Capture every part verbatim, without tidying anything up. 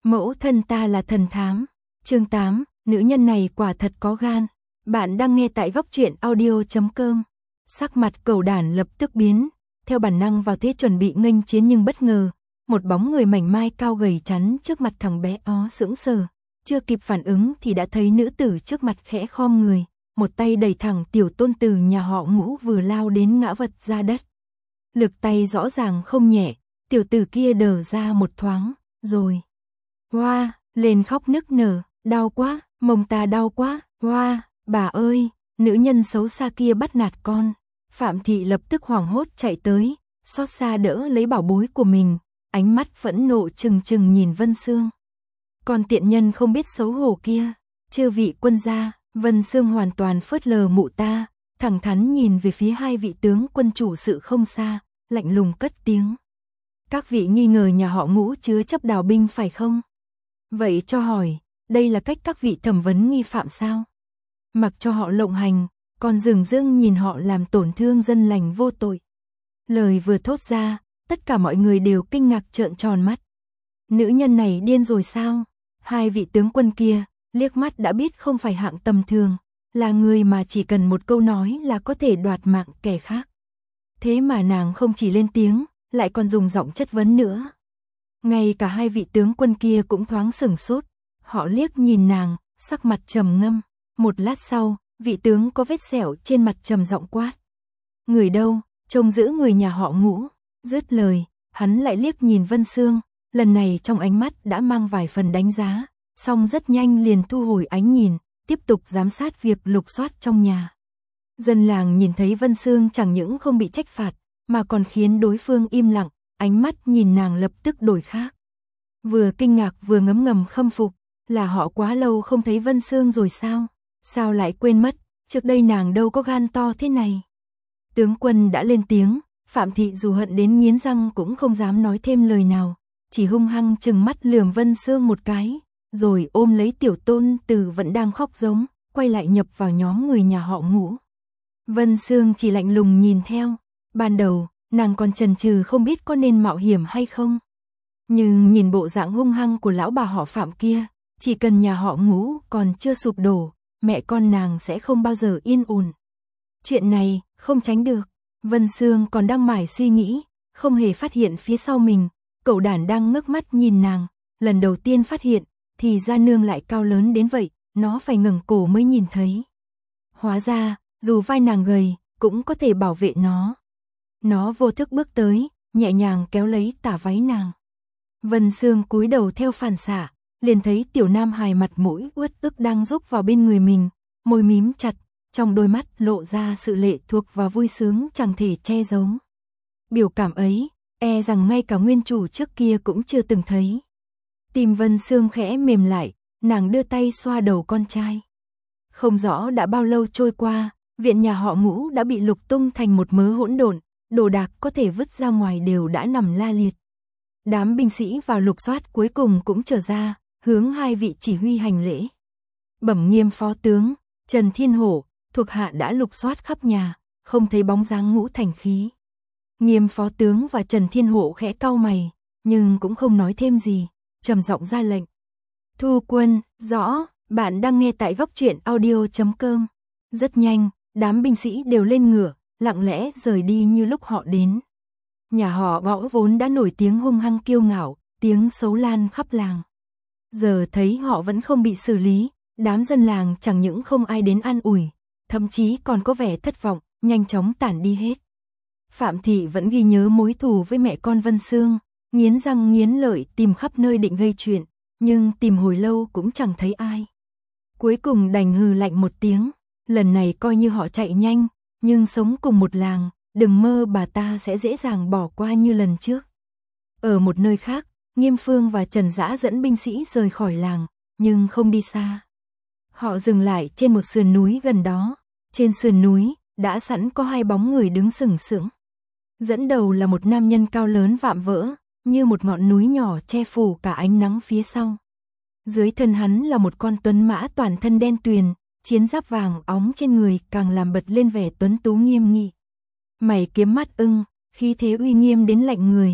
Mẫu thân ta là thần thám. Chương tám, nữ nhân này quả thật có gan. Bạn đang nghe tại góc truyện audio chấm com. Sắc mặt Cẩu Đản lập tức biến, theo bản năng vào thế chuẩn bị nghênh chiến nhưng bất ngờ, một bóng người mảnh mai cao gầy chắn trước mặt thằng bé ó sững sờ, chưa kịp phản ứng thì đã thấy nữ tử trước mặt khẽ khom người, một tay đẩy thẳng tiểu tôn tử nhà họ Ngũ vừa lao đến ngã vật ra đất. Lực tay rõ ràng không nhẹ, tiểu tử kia đờ ra một thoáng, rồi hoa, lên khóc nức nở, đau quá, mông ta đau quá, hoa, bà ơi, nữ nhân xấu xa kia bắt nạt con. Phạm Thị lập tức hoảng hốt chạy tới, xót xa đỡ lấy bảo bối của mình, ánh mắt phẫn nộ trừng trừng nhìn Vân Xương. Còn tiện nhân không biết xấu hổ kia, chư vị quân gia, Vân Xương hoàn toàn phớt lờ mụ ta, thẳng thắn nhìn về phía hai vị tướng quân chủ sự không xa, lạnh lùng cất tiếng. Các vị nghi ngờ nhà họ Ngũ chứa chấp đào binh phải không? Vậy cho hỏi, đây là cách các vị thẩm vấn nghi phạm sao? Mặc cho họ lộng hành, còn dửng dưng nhìn họ làm tổn thương dân lành vô tội. Lời vừa thốt ra, tất cả mọi người đều kinh ngạc trợn tròn mắt. Nữ nhân này điên rồi sao? Hai vị tướng quân kia, liếc mắt đã biết không phải hạng tầm thường, là người mà chỉ cần một câu nói là có thể đoạt mạng kẻ khác. Thế mà nàng không chỉ lên tiếng, lại còn dùng giọng chất vấn nữa. Ngay cả hai vị tướng quân kia cũng thoáng sửng sốt, họ liếc nhìn nàng, sắc mặt trầm ngâm. Một lát sau, vị tướng có vết sẹo trên mặt trầm giọng quát. Người đâu, trông giữ người nhà họ Ngũ. Dứt lời, hắn lại liếc nhìn Vân Xương, lần này trong ánh mắt đã mang vài phần đánh giá, song rất nhanh liền thu hồi ánh nhìn, tiếp tục giám sát việc lục soát trong nhà. Dân làng nhìn thấy Vân Xương chẳng những không bị trách phạt, mà còn khiến đối phương im lặng, ánh mắt nhìn nàng lập tức đổi khác. Vừa kinh ngạc vừa ngấm ngầm khâm phục, là họ quá lâu không thấy Vân Xương rồi sao? Sao lại quên mất, trước đây nàng đâu có gan to thế này. Tướng quân đã lên tiếng, Phạm Thị dù hận đến nghiến răng cũng không dám nói thêm lời nào, chỉ hung hăng trừng mắt lườm Vân Xương một cái, rồi ôm lấy tiểu tôn tử vẫn đang khóc giống, quay lại nhập vào nhóm người nhà họ Ngũ. Vân Xương chỉ lạnh lùng nhìn theo, ban đầu, nàng còn chần chừ không biết có nên mạo hiểm hay không. Nhưng nhìn bộ dạng hung hăng của lão bà họ Phạm kia, chỉ cần nhà họ Ngũ còn chưa sụp đổ, mẹ con nàng sẽ không bao giờ yên ổn. Chuyện này, không tránh được. Vân Xương còn đang mải suy nghĩ, không hề phát hiện phía sau mình, Cẩu Đản đang ngước mắt nhìn nàng, lần đầu tiên phát hiện, thì ra nương lại cao lớn đến vậy, nó phải ngẩng cổ mới nhìn thấy. Hóa ra, dù vai nàng gầy, cũng có thể bảo vệ nó. Nó vô thức bước tới, nhẹ nhàng kéo lấy tả váy nàng. Vân Xương cúi đầu theo phản xạ, liền thấy tiểu nam hài mặt mũi uất ức đang rúc vào bên người mình, môi mím chặt, trong đôi mắt lộ ra sự lệ thuộc và vui sướng chẳng thể che giấu. Biểu cảm ấy, e rằng ngay cả nguyên chủ trước kia cũng chưa từng thấy. Tim Vân Xương khẽ mềm lại, nàng đưa tay xoa đầu con trai. Không rõ đã bao lâu trôi qua, viện nhà họ Ngũ đã bị lục tung thành một mớ hỗn độn, đồ đạc có thể vứt ra ngoài đều đã nằm la liệt. Đám binh sĩ vào lục soát cuối cùng cũng trở ra, hướng hai vị chỉ huy hành lễ. Bẩm Nghiêm phó tướng, Trần Thiên Hổ, thuộc hạ đã lục soát khắp nhà, không thấy bóng dáng Ngũ Thành Khí. Nghiêm phó tướng và Trần Thiên Hổ khẽ cau mày, nhưng cũng không nói thêm gì, trầm giọng ra lệnh. Thu quân, rõ, bạn đang nghe tại góc truyện audio chấm com. Rất nhanh, đám binh sĩ đều lên ngựa, lặng lẽ rời đi như lúc họ đến. Nhà họ Võ vốn đã nổi tiếng hung hăng kiêu ngạo, tiếng xấu lan khắp làng. Giờ thấy họ vẫn không bị xử lý, đám dân làng chẳng những không ai đến an ủi, thậm chí còn có vẻ thất vọng, nhanh chóng tản đi hết. Phạm Thị vẫn ghi nhớ mối thù với mẹ con Vân Xương, nghiến răng nghiến lợi tìm khắp nơi định gây chuyện, nhưng tìm hồi lâu cũng chẳng thấy ai. Cuối cùng đành hừ lạnh một tiếng, lần này coi như họ chạy nhanh, nhưng sống cùng một làng, đừng mơ bà ta sẽ dễ dàng bỏ qua như lần trước. Ở một nơi khác, Nghiêm Phương và Trần Dã dẫn binh sĩ rời khỏi làng, nhưng không đi xa. Họ dừng lại trên một sườn núi gần đó, trên sườn núi, đã sẵn có hai bóng người đứng sừng sững. Dẫn đầu là một nam nhân cao lớn vạm vỡ, như một ngọn núi nhỏ che phủ cả ánh nắng phía sau. Dưới thân hắn là một con tuấn mã toàn thân đen tuyền, chiến giáp vàng óng trên người càng làm bật lên vẻ tuấn tú nghiêm nghị. Mày kiếm mắt ưng, khí thế uy nghiêm đến lạnh người,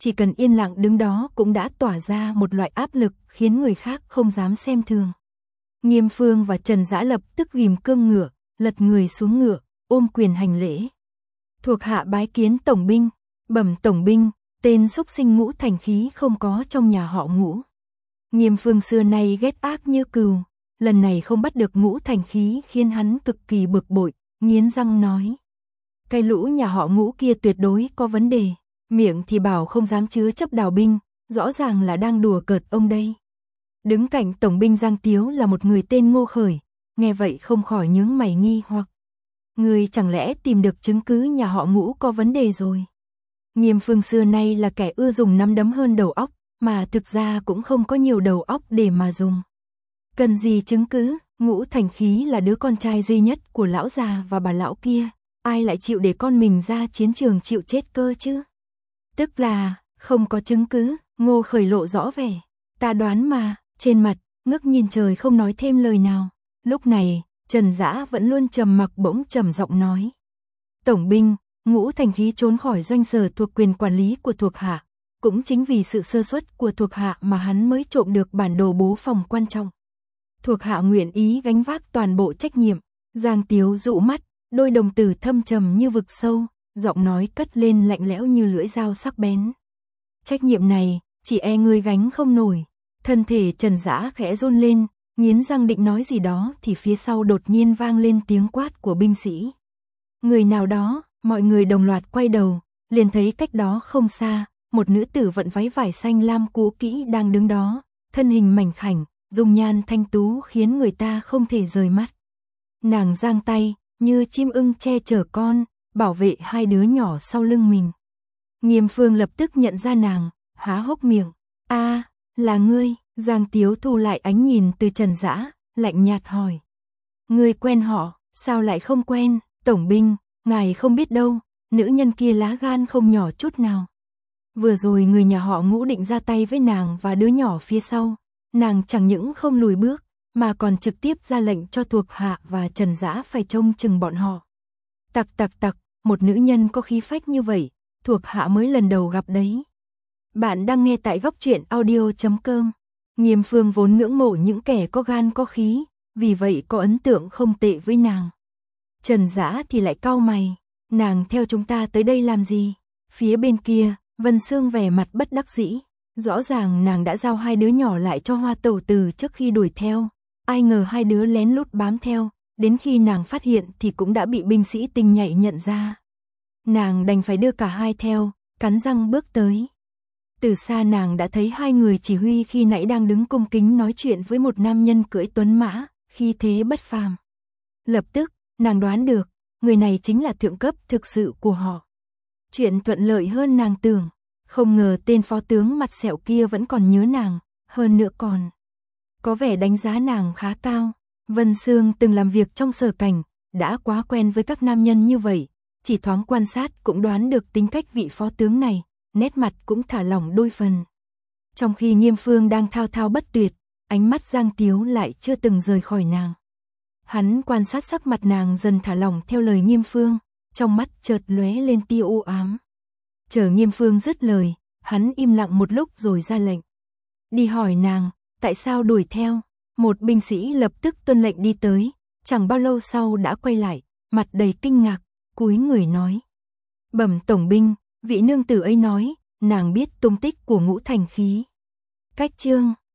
chỉ cần yên lặng đứng đó cũng đã tỏa ra một loại áp lực khiến người khác không dám xem thường. Nghiêm Phương và Trần Dã lập tức ghim cương ngựa, lật người xuống ngựa, ôm quyền hành lễ. Thuộc hạ bái kiến tổng binh, bẩm tổng binh, tên xúc sinh Ngũ Thành Khí không có trong nhà họ Ngũ. Nghiêm Phương xưa nay ghét ác như cừu, lần này không bắt được Ngũ Thành Khí khiến hắn cực kỳ bực bội, nghiến răng nói. Cái lũ nhà họ Ngũ kia tuyệt đối có vấn đề, miệng thì bảo không dám chứa chấp đào binh, rõ ràng là đang đùa cợt ông đây. Đứng cạnh tổng binh Giang Tiếu là một người tên Ngô Khởi, nghe vậy không khỏi nhướng mày nghi hoặc. Người chẳng lẽ tìm được chứng cứ nhà họ Ngũ có vấn đề rồi? Nghiêm Phương xưa nay là kẻ ưa dùng nắm đấm hơn đầu óc, mà thực ra cũng không có nhiều đầu óc để mà dùng. Cần gì chứng cứ, Ngũ Thành Khí là đứa con trai duy nhất của lão già và bà lão kia, ai lại chịu để con mình ra chiến trường chịu chết cơ chứ? Tức là, không có chứng cứ, Ngô Khởi lộ rõ vẻ. Ta đoán mà, trên mặt, ngước nhìn trời không nói thêm lời nào. Lúc này, Trần Dã vẫn luôn trầm mặc bỗng trầm giọng nói. Tổng binh, Ngũ Thành Khí trốn khỏi doanh sở thuộc quyền quản lý của thuộc hạ. Cũng chính vì sự sơ suất của thuộc hạ mà hắn mới trộm được bản đồ bố phòng quan trọng. Thuộc hạ nguyện ý gánh vác toàn bộ trách nhiệm. Giang Tiếu dụ mắt, đôi đồng tử thâm trầm như vực sâu, giọng nói cất lên lạnh lẽo như lưỡi dao sắc bén. Trách nhiệm này, chỉ e ngươi gánh không nổi. Thân thể Trần Dã khẽ run lên, nghiến răng định nói gì đó thì phía sau đột nhiên vang lên tiếng quát của binh sĩ. Người nào đó, mọi người đồng loạt quay đầu, liền thấy cách đó không xa, một nữ tử vận váy vải xanh lam cũ kỹ đang đứng đó, thân hình mảnh khảnh, dung nhan thanh tú khiến người ta không thể rời mắt. Nàng giang tay, như chim ưng che chở con, bảo vệ hai đứa nhỏ sau lưng mình. Nghiêm Phương lập tức nhận ra nàng, há hốc miệng. A, là ngươi. Giang Tiếu thu lại ánh nhìn từ Trần Dã, lạnh nhạt hỏi. Ngươi quen họ, sao lại không quen? Tổng binh, ngài không biết đâu, nữ nhân kia lá gan không nhỏ chút nào. Vừa rồi người nhà họ Ngũ định ra tay với nàng và đứa nhỏ phía sau, nàng chẳng những không lùi bước, mà còn trực tiếp ra lệnh cho thuộc hạ và Trần Dã phải trông chừng bọn họ. Tặc tặc tặc, một nữ nhân có khí phách như vậy, thuộc hạ mới lần đầu gặp đấy. Bạn đang nghe tại góc truyện audio chấm com. Nghiêm Phương vốn ngưỡng mộ những kẻ có gan có khí, vì vậy có ấn tượng không tệ với nàng. Trần Dã thì lại cau mày, nàng theo chúng ta tới đây làm gì? Phía bên kia, Vân Sương vẻ mặt bất đắc dĩ, rõ ràng nàng đã giao hai đứa nhỏ lại cho Hoa Tẩu Tử trước khi đuổi theo, ai ngờ hai đứa lén lút bám theo, đến khi nàng phát hiện thì cũng đã bị binh sĩ tinh nhạy nhận ra. Nàng đành phải đưa cả hai theo, cắn răng bước tới. Từ xa nàng đã thấy hai người chỉ huy khi nãy đang đứng cung kính nói chuyện với một nam nhân cưỡi tuấn mã, khí thế bất phàm. Lập tức, nàng đoán được, người này chính là thượng cấp thực sự của họ. Chuyện thuận lợi hơn nàng tưởng, không ngờ tên phó tướng mặt sẹo kia vẫn còn nhớ nàng, hơn nữa còn có vẻ đánh giá nàng khá cao. Vân Sương từng làm việc trong sở cảnh, đã quá quen với các nam nhân như vậy, chỉ thoáng quan sát cũng đoán được tính cách vị phó tướng này, nét mặt cũng thả lỏng đôi phần. Trong khi Nghiêm Phương đang thao thao bất tuyệt, ánh mắt Giang Tiếu lại chưa từng rời khỏi nàng. Hắn quan sát sắc mặt nàng dần thả lỏng theo lời Nghiêm Phương, trong mắt chợt lóe lên tia u ám. Chờ Nghiêm Phương dứt lời, hắn im lặng một lúc rồi ra lệnh. Đi hỏi nàng, tại sao đuổi theo? Một binh sĩ lập tức tuân lệnh đi tới, chẳng bao lâu sau đã quay lại, mặt đầy kinh ngạc, cúi người nói. Bẩm tổng binh, vị nương tử ấy nói, nàng biết tung tích của Ngũ Thành Khí. Cách chương